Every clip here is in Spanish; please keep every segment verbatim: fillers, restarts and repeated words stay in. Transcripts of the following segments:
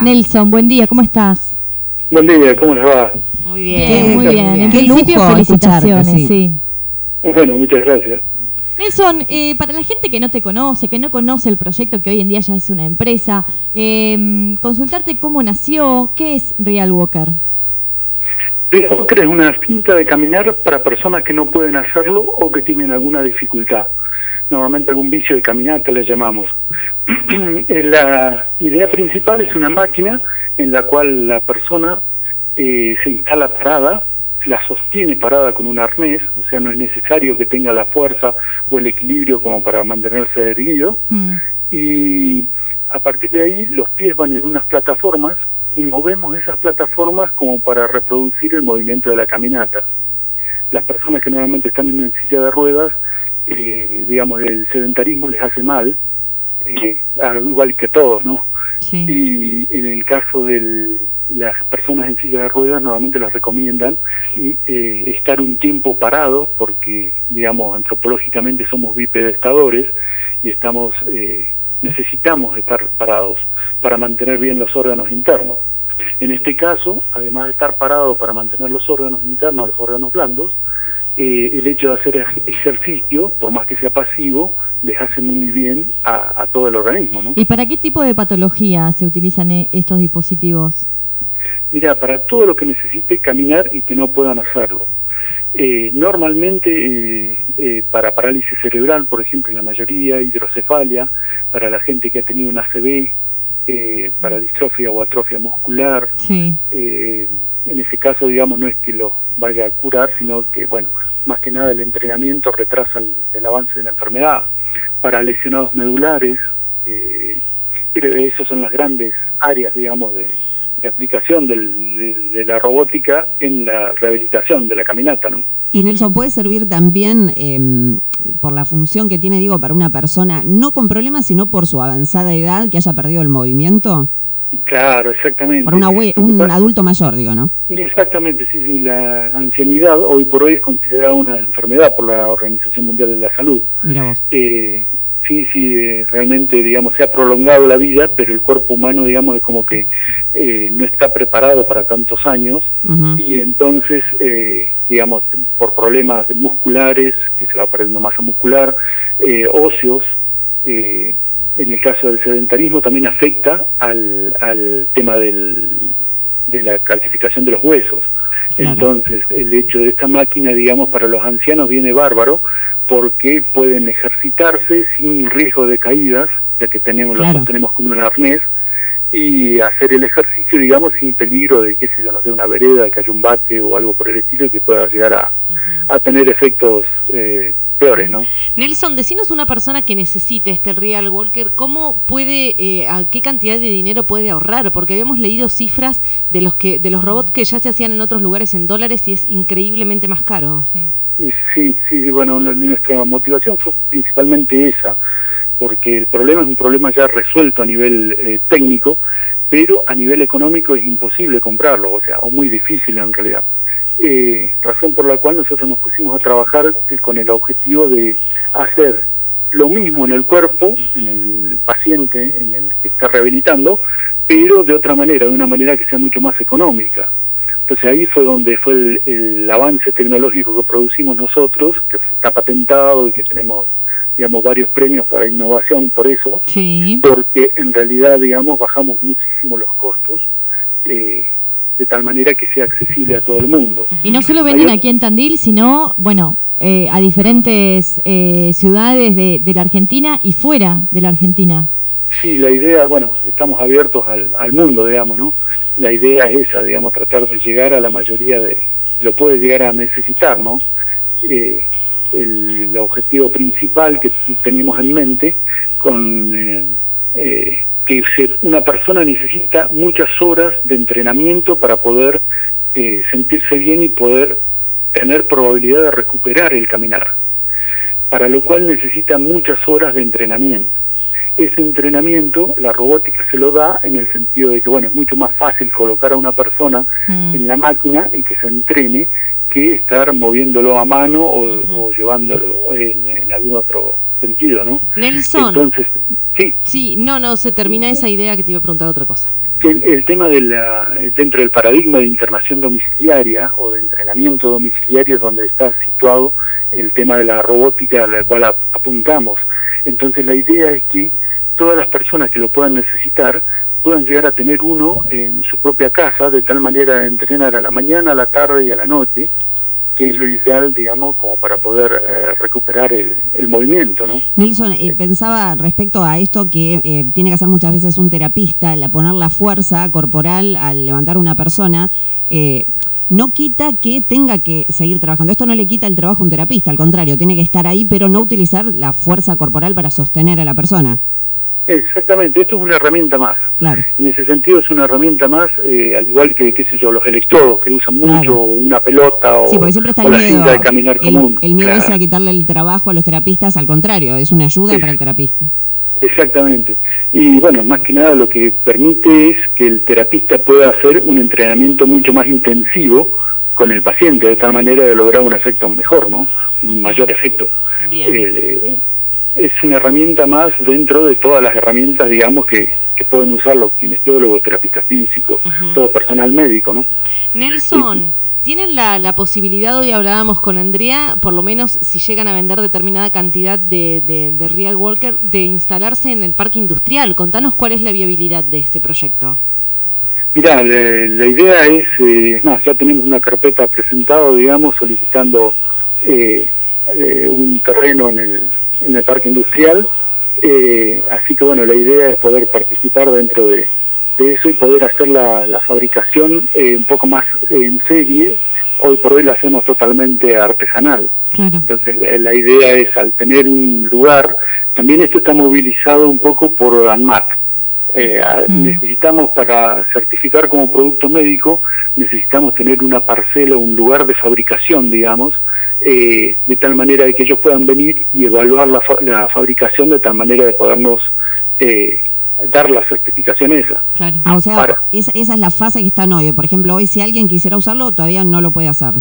Nelson, buen día, ¿cómo estás? Buen día, ¿cómo les va? Muy bien, bien muy bien. En Qué principio, lujo felicitaciones, sí. sí. Bueno, muchas gracias. Nelson, eh, para la gente que no te conoce, que no conoce el proyecto, que hoy en día ya es una empresa, eh, consultarte cómo nació, ¿qué es Real Walker? Real Walker es una cinta de caminar para personas que no pueden hacerlo o que tienen alguna dificultad. Normalmente algún vicio de caminata le llamamos. La idea principal es una máquina en la cual la persona eh, se instala parada, la sostiene parada con un arnés, o sea, no es necesario que tenga la fuerza o el equilibrio como para mantenerse erguido, mm. y a partir de ahí los pies van en unas plataformas y movemos esas plataformas como para reproducir el movimiento de la caminata. Las personas que normalmente están en una silla de ruedas, eh, digamos, el sedentarismo les hace mal, eh, al igual que todos, ¿no? Sí. Y en el caso de las personas en silla de ruedas, normalmente las recomiendan eh, estar un tiempo parados, porque, digamos, antropológicamente somos bipedestadores y estamos eh, necesitamos estar parados para mantener bien los órganos internos. En este caso, además de estar parado para mantener los órganos internos, los órganos blandos, eh, el hecho de hacer ejercicio, por más que sea pasivo, les hace muy bien a, a todo el organismo, ¿no? ¿Y para qué tipo de patología se utilizan estos dispositivos? Mira, para todo lo que necesite caminar y que no puedan hacerlo. Eh, normalmente eh, eh, para parálisis cerebral, por ejemplo, en la mayoría, hidrocefalia, para la gente que ha tenido una A C V, eh, para distrofia o atrofia muscular, sí. eh, en ese caso, digamos, no es que lo vaya a curar, sino que, bueno, más que nada el entrenamiento retrasa el, el avance de la enfermedad. Para lesionados medulares, eh, esas son las grandes áreas, digamos, de, de aplicación del, de, de la robótica en la rehabilitación de la caminata, ¿no? Y Nelson, ¿puede servir también eh, por la función que tiene, digo, para una persona no con problemas, sino por su avanzada edad, que haya perdido el movimiento? Claro, exactamente. Por una hue- un adulto mayor, digo, ¿no? Exactamente, sí, sí. La ancianidad hoy por hoy es considerada una enfermedad por la Organización Mundial de la Salud. Mira vos. Eh, sí, sí, eh, realmente, digamos, se ha prolongado la vida, pero el cuerpo humano, digamos, es como que eh, no está preparado para tantos años, uh-huh. y entonces, eh, digamos, por problemas musculares, que se va perdiendo masa muscular, eh, óseos, eh, en el caso del sedentarismo también afecta al, al tema del, de la calcificación de los huesos. Claro. Entonces, el hecho de esta máquina, digamos, para los ancianos viene bárbaro, porque pueden ejercitarse sin riesgo de caídas, ya que tenemos claro. los tenemos como un arnés, y hacer el ejercicio, digamos, sin peligro de, qué sé yo, no sé, una vereda, que haya un bate o algo por el estilo, que pueda llegar a, uh-huh. a tener efectos eh, peores, ¿no? Nelson, decinos una persona que necesite este Real Walker, ¿cómo puede, eh, a qué cantidad de dinero puede ahorrar? Porque habíamos leído cifras de los que de los robots que ya se hacían en otros lugares en dólares y es increíblemente más caro. Sí, sí, sí bueno, nuestra motivación fue principalmente esa, porque el problema es un problema ya resuelto a nivel eh, técnico, pero a nivel económico es imposible comprarlo, o sea, o muy difícil en realidad. Eh, razón por la cual nosotros nos pusimos a trabajar con el objetivo de hacer lo mismo en el cuerpo, en el paciente, en el que está rehabilitando, pero de otra manera, de una manera que sea mucho más económica. Entonces ahí fue donde fue el, el avance tecnológico que producimos nosotros, que está patentado y que tenemos, digamos, varios premios para innovación por eso, sí. porque en realidad, digamos, bajamos muchísimo los costos, eh, de tal manera que sea accesible a todo el mundo. Y no solo venden aquí en Tandil, sino, bueno, eh, a diferentes eh, ciudades de, de la Argentina y fuera de la Argentina. Sí, la idea, bueno, estamos abiertos al, al mundo, digamos, ¿no? La idea es esa, digamos, tratar de llegar a la mayoría de, lo puede llegar a necesitar, ¿no? Eh, el, el objetivo principal que tenemos en mente con... Eh, eh, que una persona necesita muchas horas de entrenamiento para poder eh, sentirse bien y poder tener probabilidad de recuperar el caminar, para lo cual necesita muchas horas de entrenamiento. Ese entrenamiento, la robótica se lo da en el sentido de que, bueno, es mucho más fácil colocar a una persona mm. en la máquina y que se entrene que estar moviéndolo a mano o, uh-huh. o llevándolo en, en algún otro sentido, ¿no? Nelson. Entonces, sí. Sí, no, no, se termina esa idea que te iba a preguntar otra cosa. que el, el tema de la, dentro del paradigma de internación domiciliaria o de entrenamiento domiciliario es donde está situado el tema de la robótica a la cual ap apuntamos. Entonces la idea es que todas las personas que lo puedan necesitar puedan llegar a tener uno en su propia casa, de tal manera de entrenar a la mañana, a la tarde y a la noche, que es lo ideal, digamos, como para poder eh, recuperar el, el movimiento, ¿no? Nelson, eh, pensaba respecto a esto que eh, tiene que hacer muchas veces un terapista, la poner la fuerza corporal al levantar una persona, eh, no quita que tenga que seguir trabajando. Esto no le quita el trabajo a un terapista, al contrario, tiene que estar ahí, pero no utilizar la fuerza corporal para sostener a la persona. Exactamente, esto es una herramienta más. Claro. En ese sentido es una herramienta más, eh, al igual que, qué sé yo, los electrodos, que usan mucho, Claro. una pelota o, Sí, porque siempre está o el la miedo, cinta de caminar el, común. el miedo Claro. ese a quitarle el trabajo a los terapistas, al contrario, es una ayuda Sí. para el terapista. Exactamente. Y bueno, más que nada lo que permite es que el terapista pueda hacer un entrenamiento mucho más intensivo con el paciente, de tal manera de lograr un efecto mejor, ¿no? Un mayor efecto. Bien. Eh, es una herramienta más dentro de todas las herramientas, digamos, que, que pueden usar los kinesiólogos, terapistas físicos, Ujú. todo personal médico, ¿no? Nelson, ¿tienen la, la posibilidad, hoy hablábamos con Andrea, por lo menos si llegan a vender determinada cantidad de, de, de Real Walker, de instalarse en el parque industrial? Contanos cuál es la viabilidad de este proyecto. Mirá, la, la idea es, eh, es más, ya tenemos una carpeta presentada, digamos, solicitando eh, eh, un terreno en el, en el parque industrial, eh, así que bueno, la idea es poder participar dentro de, de eso y poder hacer la, la fabricación eh, un poco más en serie. Hoy por hoy la hacemos totalmente artesanal. Claro. Entonces la, la idea es, al tener un lugar, también esto está movilizado un poco por ANMAT. Eh, Mm. Necesitamos, para certificar como producto médico, necesitamos tener una parcela, un lugar de fabricación, digamos, eh, de tal manera de que ellos puedan venir y evaluar la, fa la fabricación, de tal manera de podernos eh, dar la certificación esa. Claro. Ah, o sea, Para. esa, esa es la fase que está en hoy. Por ejemplo, hoy si alguien quisiera usarlo, todavía no lo puede hacer.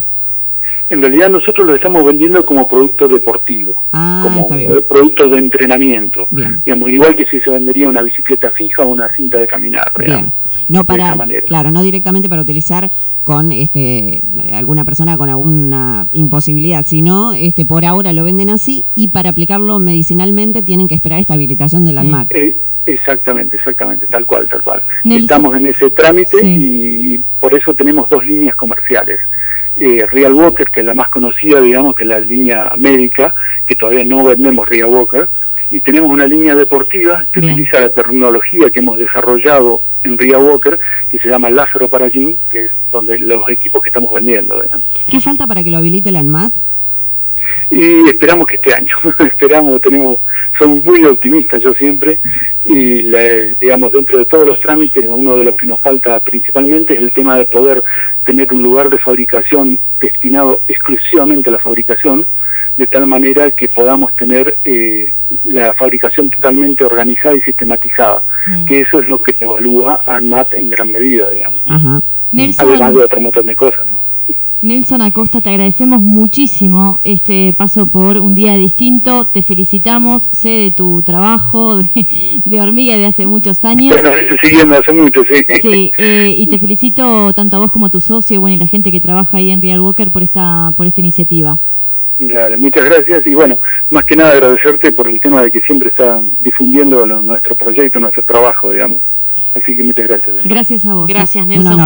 En realidad nosotros lo estamos vendiendo como producto deportivo, Ah, como está bien. eh, producto de entrenamiento. Bien. Digamos, igual que si se vendería una bicicleta fija o una cinta de caminar. Bien. No de para, esa manera. claro, no directamente para utilizar con este alguna persona con alguna imposibilidad, sino este por ahora lo venden así y para aplicarlo medicinalmente tienen que esperar esta habilitación del Sí. ANMAT. Eh, exactamente, exactamente, tal cual, tal cual. Nelson. Estamos en ese trámite Sí. y por eso tenemos dos líneas comerciales. Eh, Real Walker, que es la más conocida, digamos, que es la línea médica, que todavía no vendemos Real Walker, y tenemos una línea deportiva que Bien. utiliza la tecnología que hemos desarrollado en Real Walker, que se llama Lázaro Paragym, que es donde los equipos que estamos vendiendo, digamos. ¿Qué falta para que lo habilite el ANMAT? Y esperamos que este año, esperamos, tenemos, somos muy optimistas, yo siempre, y la, digamos, dentro de todos los trámites, uno de los que nos falta principalmente es el tema de poder tener un lugar de fabricación destinado exclusivamente a la fabricación, de tal manera que podamos tener eh, la fabricación totalmente organizada y sistematizada, Mm. que eso es lo que evalúa ANMAT en gran medida, digamos, Ajá. Nelson, además de otro montón de cosas, ¿no? Nelson Acosta, te agradecemos muchísimo este paso por un día distinto, te felicitamos, sé de tu trabajo de, de hormiga de hace muchos años. Bueno, eso siguiendo hace mucho, sí. Sí, eh, y te felicito tanto a vos como a tu socio, bueno, y la gente que trabaja ahí en Real Walker por esta por esta iniciativa. Claro, muchas gracias y bueno, más que nada agradecerte por el tema de que siempre están difundiendo lo- nuestro proyecto, nuestro trabajo, digamos. Así que muchas gracias. ¿eh? Gracias a vos. Gracias, Un Nelson. honor.